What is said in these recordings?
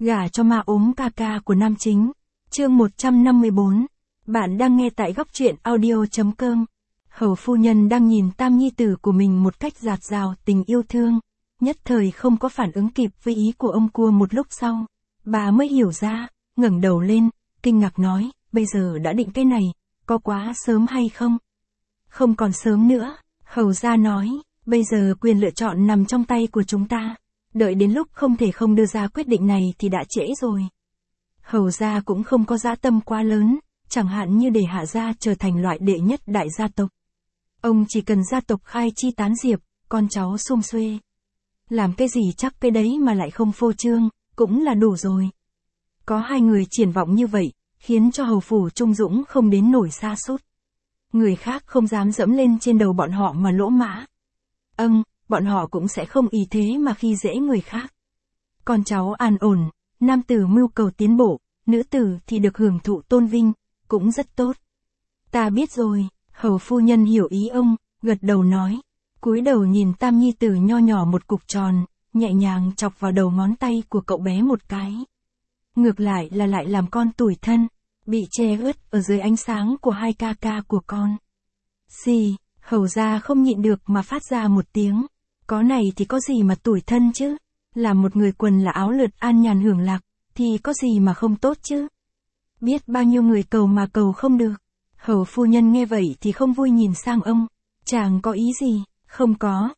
Gả cho ma ốm ca ca của nam chính. Chương 154. Bạn đang nghe tại góc truyện audio.com. Hầu phu nhân đang nhìn tam nhi tử của mình một cách dạt dào tình yêu thương, nhất thời không có phản ứng kịp với ý của ông cua. Một lúc sau, bà mới hiểu ra, ngẩng đầu lên, kinh ngạc nói, bây giờ đã định cái này, có quá sớm hay không? Không còn sớm nữa, hầu gia nói, bây giờ quyền lựa chọn nằm trong tay của chúng ta, đợi đến lúc không thể không đưa ra quyết định này thì đã trễ rồi. Hầu gia cũng không có dã tâm quá lớn, chẳng hạn như để Hạ gia trở thành loại đệ nhất đại gia tộc. Ông chỉ cần gia tộc khai chi tán diệp, con cháu sum xuê. Làm cái gì chắc cái đấy mà lại không phô trương, cũng là đủ rồi. Có hai người triển vọng như vậy, khiến cho hầu phủ Trung Dũng không đến nổi sa sút. Người khác không dám dẫm lên trên đầu bọn họ mà lỗ mã. Bọn họ cũng sẽ không ý thế mà khi dễ người khác. Con cháu an ổn, nam tử mưu cầu tiến bộ, nữ tử thì được hưởng thụ tôn vinh, cũng rất tốt. Ta biết rồi, hầu phu nhân hiểu ý ông, gật đầu nói. Cúi đầu nhìn tam nhi tử nho nhỏ một cục tròn, nhẹ nhàng chọc vào đầu ngón tay của cậu bé một cái. Ngược lại là lại làm con tủi thân, bị che ướt ở dưới ánh sáng của hai ca ca của con. Xì, hầu gia không nhịn được mà phát ra một tiếng. Có này thì có gì mà tủi thân chứ? Là một người quần là áo lượt an nhàn hưởng lạc, thì có gì mà không tốt chứ? Biết bao nhiêu người cầu mà cầu không được. Hầu phu nhân nghe vậy thì không vui nhìn sang ông. Chàng có ý gì? Không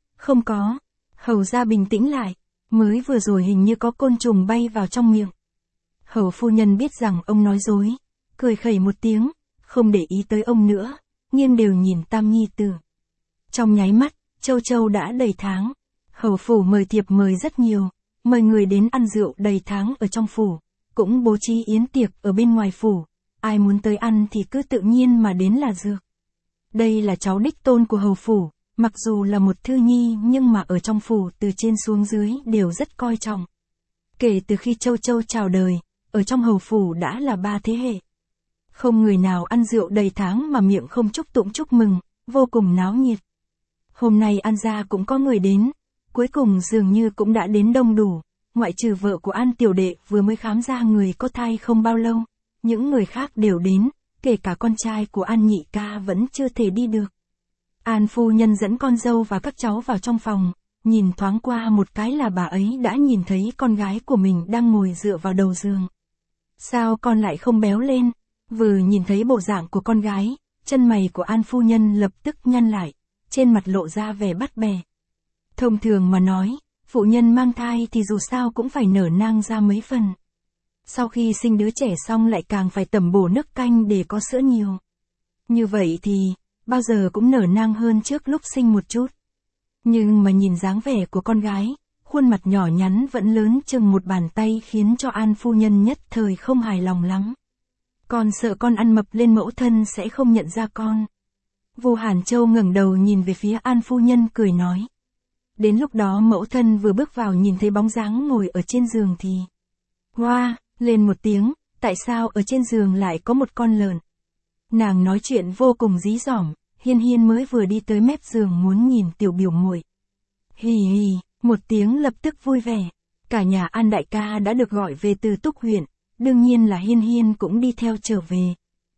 có. Hầu gia bình tĩnh lại. Mới vừa rồi hình như có côn trùng bay vào trong miệng. Hầu phu nhân biết rằng ông nói dối. Cười khẩy một tiếng, không để ý tới ông nữa. Nghiêng đều nhìn tam nhi tử. Trong nháy mắt, Châu Châu đã đầy tháng. Hầu phủ mời thiệp mời rất nhiều. Mời người đến ăn rượu đầy tháng ở trong phủ. Cũng bố trí yến tiệc ở bên ngoài phủ. Ai muốn tới ăn thì cứ tự nhiên mà đến là được. Đây là cháu đích tôn của hầu phủ. Mặc dù là một thư nhi nhưng mà ở trong phủ từ trên xuống dưới đều rất coi trọng. Kể từ khi Châu Châu chào đời, ở trong hầu phủ đã là 3 thế hệ. Không người nào ăn rượu đầy tháng mà miệng không chúc tụng chúc mừng, vô cùng náo nhiệt. Hôm nay An gia cũng có người đến, cuối cùng dường như cũng đã đến đông đủ, ngoại trừ vợ của An tiểu đệ vừa mới khám ra người có thai không bao lâu, những người khác đều đến, kể cả con trai của An nhị ca vẫn chưa thể đi được. An phu nhân dẫn con dâu và các cháu vào trong phòng, nhìn thoáng qua một cái là bà ấy đã nhìn thấy con gái của mình đang ngồi dựa vào đầu giường. Sao con lại không béo lên? Vừa nhìn thấy bộ dạng của con gái, chân mày của An phu nhân lập tức nhăn lại, trên mặt lộ ra vẻ bắt bè. Thông thường mà nói, phụ nhân mang thai thì dù sao cũng phải nở nang ra mấy phần. Sau khi sinh đứa trẻ xong lại càng phải tẩm bổ nước canh để có sữa nhiều. Như vậy thì, bao giờ cũng nở nang hơn trước lúc sinh một chút. Nhưng mà nhìn dáng vẻ của con gái, khuôn mặt nhỏ nhắn vẫn lớn chừng một bàn tay khiến cho An phu nhân nhất thời không hài lòng lắm. Con sợ con ăn mập lên mẫu thân sẽ không nhận ra con. Vu Hàn Châu ngẩng đầu nhìn về phía An phu nhân cười nói. Đến lúc đó mẫu thân vừa bước vào nhìn thấy bóng dáng ngồi ở trên giường thì hoa, lên một tiếng, tại sao ở trên giường lại có một con lợn. Nàng nói chuyện vô cùng dí dỏm, Hiên Hiên mới vừa đi tới mép giường muốn nhìn tiểu biểu muội. Hì hì, một tiếng lập tức vui vẻ. Cả nhà An đại ca đã được gọi về từ Túc huyện, đương nhiên là Hiên Hiên cũng đi theo trở về.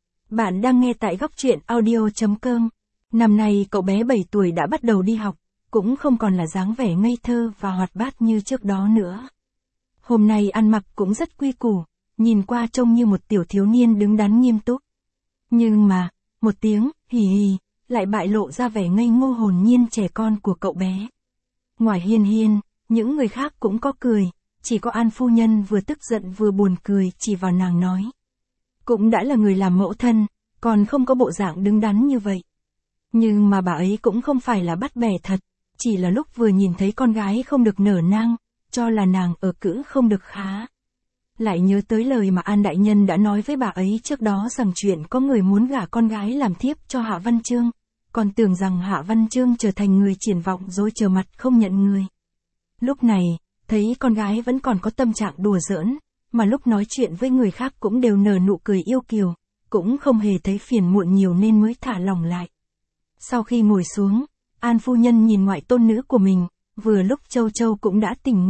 Bạn đang nghe tại góc truyện audio.com. Năm nay cậu bé 7 tuổi đã bắt đầu đi học, cũng không còn là dáng vẻ ngây thơ và hoạt bát như trước đó nữa. Hôm nay ăn mặc cũng rất quy củ, nhìn qua trông như một tiểu thiếu niên đứng đắn nghiêm túc. Nhưng mà, một tiếng, hì hì, lại bại lộ ra vẻ ngây ngô hồn nhiên trẻ con của cậu bé. Ngoài Hiên Hiên, những người khác cũng có cười, chỉ có An phu nhân vừa tức giận vừa buồn cười chỉ vào nàng nói. Cũng đã là người làm mẫu thân, còn không có bộ dạng đứng đắn như vậy. Nhưng mà bà ấy cũng không phải là bắt bẻ thật, chỉ là lúc vừa nhìn thấy con gái không được nở nang, cho là nàng ở cữ không được khá. Lại nhớ tới lời mà An đại nhân đã nói với bà ấy trước đó rằng chuyện có người muốn gả con gái làm thiếp cho Hạ Văn Chương, còn tưởng rằng Hạ Văn Chương trở thành người triển vọng rồi trở mặt không nhận người. Lúc này, thấy con gái vẫn còn có tâm trạng đùa giỡn, mà lúc nói chuyện với người khác cũng đều nở nụ cười yêu kiều, cũng không hề thấy phiền muộn nhiều nên mới thả lỏng lại. Sau khi ngồi xuống, An phu nhân nhìn ngoại tôn nữ của mình, vừa lúc Châu Châu cũng đã tỉnh ngủ,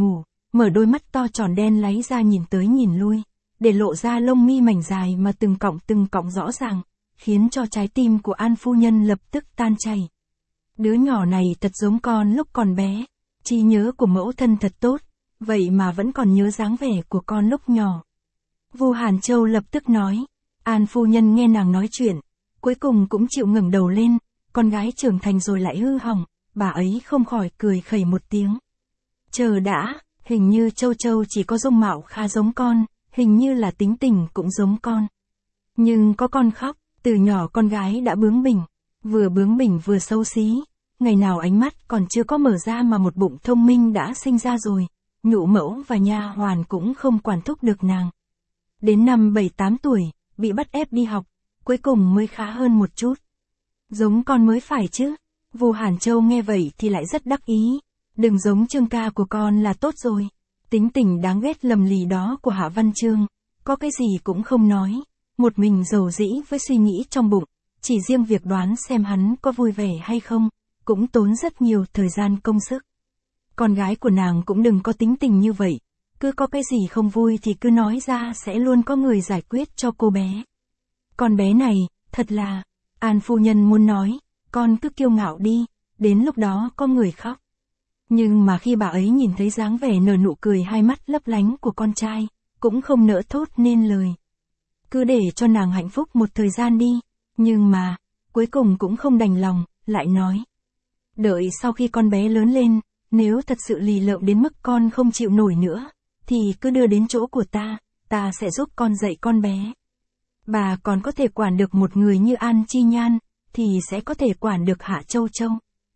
mở đôi mắt to tròn đen láy ra nhìn tới nhìn lui, để lộ ra lông mi mảnh dài mà từng cọng rõ ràng, khiến cho trái tim của An phu nhân lập tức tan chảy. Đứa nhỏ này thật giống con lúc còn bé, trí nhớ của mẫu thân thật tốt, vậy mà vẫn còn nhớ dáng vẻ của con lúc nhỏ. Vu Hàn Châu lập tức nói. An phu nhân nghe nàng nói chuyện, cuối cùng cũng chịu ngẩng đầu lên, con gái trưởng thành rồi lại hư hỏng, bà ấy không khỏi cười khẩy một tiếng. Chờ đã, hình như Châu Châu chỉ có dung mạo khá giống con, hình như là tính tình cũng giống con. Nhưng có con khóc, từ nhỏ con gái đã bướng bỉnh vừa xấu xí, ngày nào ánh mắt còn chưa có mở ra mà một bụng thông minh đã sinh ra rồi, nhũ mẫu và nha hoàn cũng không quản thúc được nàng. Đến năm 7-8 tuổi, bị bắt ép đi học, cuối cùng mới khá hơn một chút. Giống con mới phải chứ. Vu Hàn Châu nghe vậy thì lại rất đắc ý. Đừng giống Trương ca của con là tốt rồi. Tính tình đáng ghét lầm lì đó của Hạ Văn Trương, có cái gì cũng không nói, một mình dầu dĩ với suy nghĩ trong bụng, chỉ riêng việc đoán xem hắn có vui vẻ hay không, cũng tốn rất nhiều thời gian công sức. Con gái của nàng cũng đừng có tính tình như vậy, cứ có cái gì không vui thì cứ nói ra sẽ luôn có người giải quyết cho cô bé. Con bé này, thật là, An phu nhân muốn nói, con cứ kiêu ngạo đi, đến lúc đó có người khóc. Nhưng mà khi bà ấy nhìn thấy dáng vẻ nở nụ cười hai mắt lấp lánh của con trai, cũng không nỡ thốt nên lời. Cứ để cho nàng hạnh phúc một thời gian đi, nhưng mà, cuối cùng cũng không đành lòng, lại nói. Đợi sau khi con bé lớn lên, nếu thật sự lì lợm đến mức con không chịu nổi nữa, thì cứ đưa đến chỗ của ta sẽ giúp con dạy con bé. Bà còn có thể quản được một người như An Chi Nhan, thì sẽ có thể quản được Hạ Châu Châu.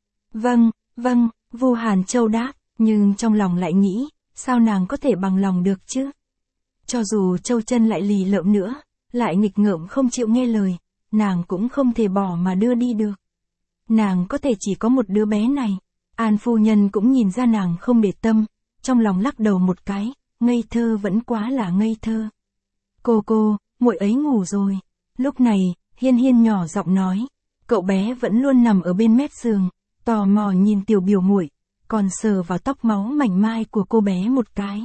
Vâng, Vu Hàn Châu đáp, nhưng trong lòng lại nghĩ, sao nàng có thể bằng lòng được chứ? Cho dù Châu Chân lại lì lợm nữa, lại nghịch ngợm không chịu nghe lời, nàng cũng không thể bỏ mà đưa đi được. Nàng có thể chỉ có một đứa bé này. An phu nhân cũng nhìn ra nàng không để tâm, trong lòng lắc đầu một cái, ngây thơ vẫn quá là ngây thơ. Cô, muội ấy ngủ rồi. Lúc này, Hiên Hiên nhỏ giọng nói, cậu bé vẫn luôn nằm ở bên mép giường, tò mò nhìn tiểu biểu muội, còn sờ vào tóc máu mảnh mai của cô bé một cái.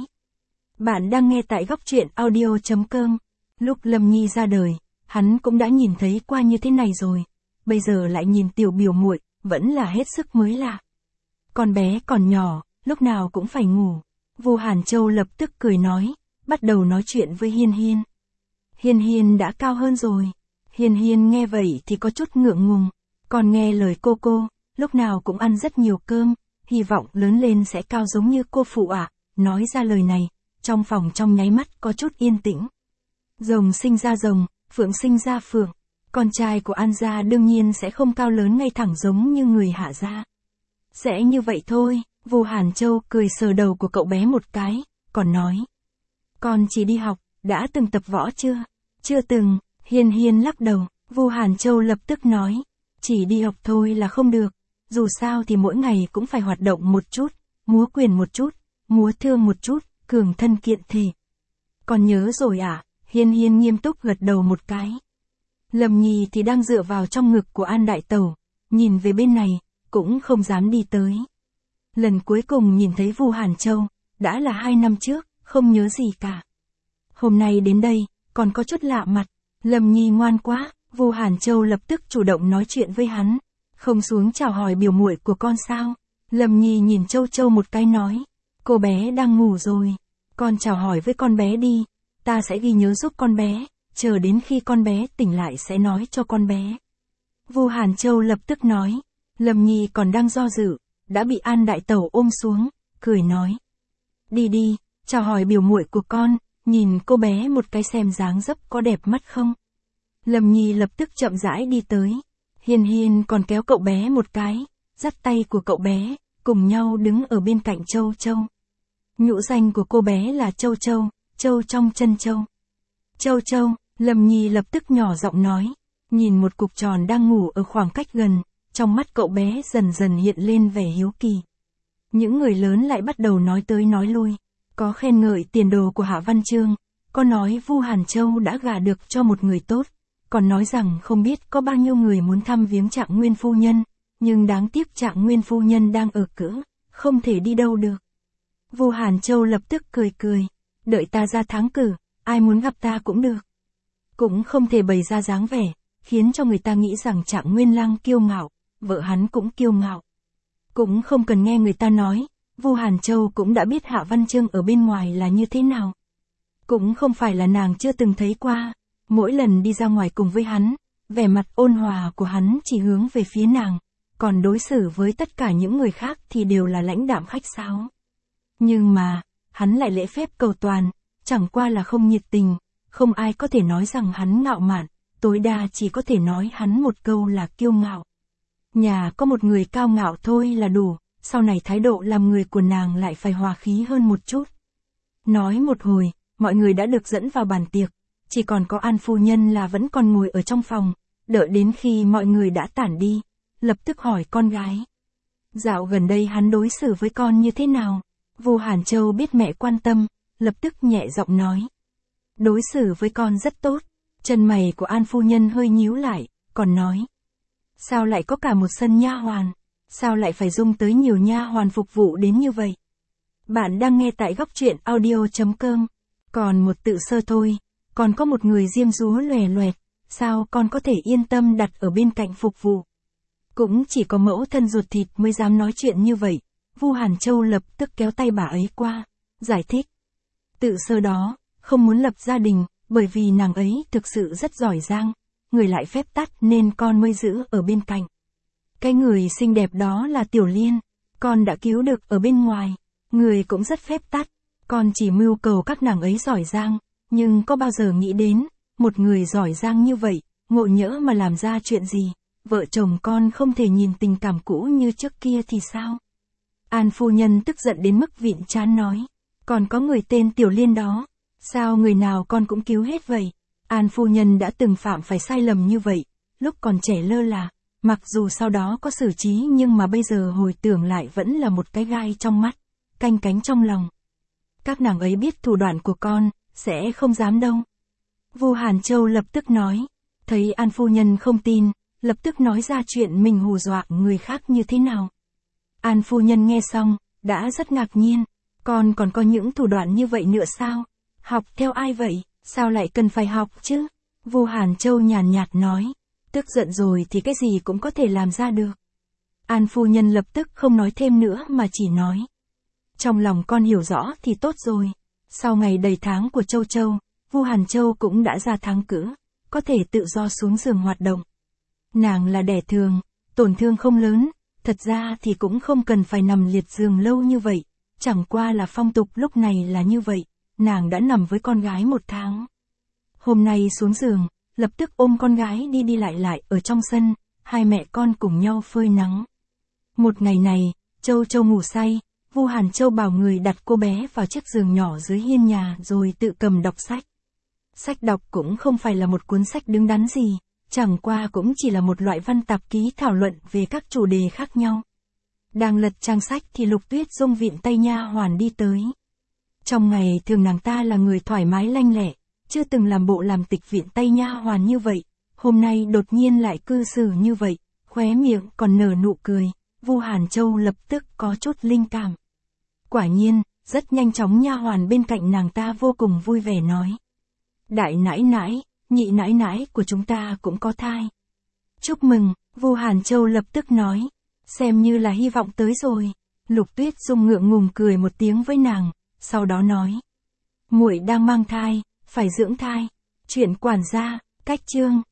Bạn đang nghe tại góc truyện audio.com. Lúc Lâm Nhi ra đời, hắn cũng đã nhìn thấy qua như thế này rồi, bây giờ lại nhìn tiểu biểu muội, vẫn là hết sức mới lạ. Con bé còn nhỏ, lúc nào cũng phải ngủ. Vu Hàn Châu lập tức cười nói, bắt đầu nói chuyện với Hiên Hiên. Hiên Hiên đã cao hơn rồi. Hiên Hiên nghe vậy thì có chút ngượng ngùng, còn nghe lời cô, lúc nào cũng ăn rất nhiều cơm, hy vọng lớn lên sẽ cao giống như cô phụ ạ. Nói ra lời này, trong phòng trong nháy mắt có chút yên tĩnh. Rồng sinh ra rồng, phượng sinh ra phượng, con trai của An gia đương nhiên sẽ không cao lớn ngay thẳng giống như người Hạ gia. Sẽ như vậy thôi. Vu Hàn Châu cười sờ đầu của cậu bé một cái, còn nói. Con chỉ đi học, đã từng tập võ chưa? Chưa từng. Hiên Hiên lắc đầu. Vu Hàn Châu lập tức nói. Chỉ đi học thôi là không được. Dù sao thì mỗi ngày cũng phải hoạt động một chút, múa quyền một chút, múa thương một chút, cường thân kiện thể. Con nhớ rồi ạ. Hiên Hiên nghiêm túc gật đầu một cái. Lâm Nhi thì đang dựa vào trong ngực của An đại tẩu, nhìn về bên này, cũng không dám đi tới. Lần cuối cùng nhìn thấy Vu Hàn Châu, đã là 2 năm trước, không nhớ gì cả. Hôm nay đến đây, còn có chút lạ mặt. Lâm Nhi ngoan quá. Vu Hàn Châu lập tức chủ động nói chuyện với hắn. Không xuống chào hỏi biểu muội của con sao? Lâm Nhi nhìn Châu Châu một cái nói. Cô bé đang ngủ rồi. Con chào hỏi với con bé đi. Ta sẽ ghi nhớ giúp con bé. Chờ đến khi con bé tỉnh lại sẽ nói cho con bé. Vu Hàn Châu lập tức nói. Lâm Nhi còn đang do dự, đã bị An đại tẩu ôm xuống, cười nói. Đi, chào hỏi biểu muội của con, nhìn cô bé một cái xem dáng dấp có đẹp mắt không. Lâm Nhi lập tức chậm rãi đi tới. Hiên Hiên còn kéo cậu bé một cái, dắt tay của cậu bé, cùng nhau đứng ở bên cạnh Châu Châu. Nhũ danh của cô bé là Châu Châu, Châu trong chân châu. Châu Châu, Lâm Nhi lập tức nhỏ giọng nói, nhìn một cục tròn đang ngủ ở khoảng cách gần, trong mắt cậu bé dần dần hiện lên vẻ hiếu kỳ. Những người lớn lại bắt đầu nói tới nói lui, có khen ngợi tiền đồ của Hạ Văn Trương, có nói Vu Hàn Châu đã gả được cho một người tốt, còn nói rằng không biết có bao nhiêu người muốn thăm viếng Trạng Nguyên phu nhân, nhưng đáng tiếc Trạng Nguyên phu nhân đang ở cữ, không thể đi đâu được. Vu Hàn Châu lập tức cười cười. Đợi ta ra thắng cử, ai muốn gặp ta cũng được. Cũng không thể bày ra dáng vẻ, khiến cho người ta nghĩ rằng Trạng Nguyên Lăng kiêu ngạo, vợ hắn cũng kiêu ngạo. Cũng không cần nghe người ta nói, Vu Hàn Châu cũng đã biết Hạ Văn Trương ở bên ngoài là như thế nào. Cũng không phải là nàng chưa từng thấy qua, mỗi lần đi ra ngoài cùng với hắn, vẻ mặt ôn hòa của hắn chỉ hướng về phía nàng, còn đối xử với tất cả những người khác thì đều là lãnh đạm khách sáo. Nhưng mà, hắn lại lễ phép cầu toàn, chẳng qua là không nhiệt tình, không ai có thể nói rằng hắn ngạo mạn, tối đa chỉ có thể nói hắn một câu là kiêu ngạo. Nhà có một người cao ngạo thôi là đủ, sau này thái độ làm người của nàng lại phải hòa khí hơn một chút. Nói một hồi, mọi người đã được dẫn vào bàn tiệc, chỉ còn có An phu nhân là vẫn còn ngồi ở trong phòng, đợi đến khi mọi người đã tản đi, lập tức hỏi con gái. Dạo gần đây hắn đối xử với con như thế nào? Vu Hàn Châu biết mẹ quan tâm, lập tức nhẹ giọng nói. Đối xử với con rất tốt. Chân mày của An phu nhân hơi nhíu lại, còn nói. Sao lại có cả một sân nha hoàn? Sao lại phải dung tới nhiều nha hoàn phục vụ đến như vậy? Bạn đang nghe tại góc truyện audio.com. Còn một tự sơ thôi, còn có một người diêm dúa lòe loẹt, sao con có thể yên tâm đặt ở bên cạnh phục vụ? Cũng chỉ có mẫu thân ruột thịt mới dám nói chuyện như vậy. Vu Hàn Châu lập tức kéo tay bà ấy qua, giải thích. Tự sơ đó, không muốn lập gia đình, bởi vì nàng ấy thực sự rất giỏi giang, người lại phép tắc nên con mới giữ ở bên cạnh. Cái người xinh đẹp đó là Tiểu Liên, con đã cứu được ở bên ngoài, người cũng rất phép tắc, con chỉ mưu cầu các nàng ấy giỏi giang, nhưng có bao giờ nghĩ đến, một người giỏi giang như vậy, ngộ nhỡ mà làm ra chuyện gì, vợ chồng con không thể nhìn tình cảm cũ như trước kia thì sao? An phu nhân tức giận đến mức vịn trán nói, còn có người tên Tiểu Liên đó, sao người nào con cũng cứu hết vậy? An phu nhân đã từng phạm phải sai lầm như vậy, lúc còn trẻ lơ là, mặc dù sau đó có xử trí nhưng mà bây giờ hồi tưởng lại vẫn là một cái gai trong mắt, canh cánh trong lòng. Các nàng ấy biết thủ đoạn của con, sẽ không dám đâu. Vu Hàn Châu lập tức nói, thấy An phu nhân không tin, lập tức nói ra chuyện mình hù dọa người khác như thế nào. An phu nhân nghe xong, đã rất ngạc nhiên, con còn có những thủ đoạn như vậy nữa sao? Học theo ai vậy? Sao lại cần phải học chứ? Vu Hàn Châu nhàn nhạt nói, tức giận rồi thì cái gì cũng có thể làm ra được. An phu nhân lập tức không nói thêm nữa mà chỉ nói. Trong lòng con hiểu rõ thì tốt rồi. Sau ngày đầy tháng của Châu Châu, Vu Hàn Châu cũng đã ra tháng cữ, có thể tự do xuống giường hoạt động. Nàng là đẻ thường, tổn thương không lớn, thật ra thì cũng không cần phải nằm liệt giường lâu như vậy, chẳng qua là phong tục lúc này là như vậy, nàng đã nằm với con gái 1 tháng. Hôm nay xuống giường, lập tức ôm con gái đi lại ở trong sân, hai mẹ con cùng nhau phơi nắng. Một ngày này, Châu Châu ngủ say, Vu Hàn Châu bảo người đặt cô bé vào chiếc giường nhỏ dưới hiên nhà rồi tự cầm đọc sách. Sách đọc cũng không phải là một cuốn sách đứng đắn gì, chẳng qua cũng chỉ là một loại văn tạp ký thảo luận về các chủ đề khác nhau. Đang lật trang sách thì Lục Tuyết Dung vịn tay nha hoàn đi tới. Trong ngày thường nàng ta là người thoải mái lanh lẹ, chưa từng làm bộ làm tịch vịn tay nha hoàn như vậy, hôm nay đột nhiên lại cư xử như vậy, khóe miệng còn nở nụ cười, Vu Hàn Châu lập tức có chút linh cảm. Quả nhiên, rất nhanh chóng nha hoàn bên cạnh nàng ta vô cùng vui vẻ nói. Đại nãi nãi, nhị nãi nãi của chúng ta cũng có thai. Chúc mừng, Vu Hàn Châu lập tức nói, xem như là hy vọng tới rồi. Lục Tuyết Dung ngượng ngùng cười một tiếng với nàng, sau đó nói. Muội đang mang thai, phải dưỡng thai. Chuyện quản gia, cách chương.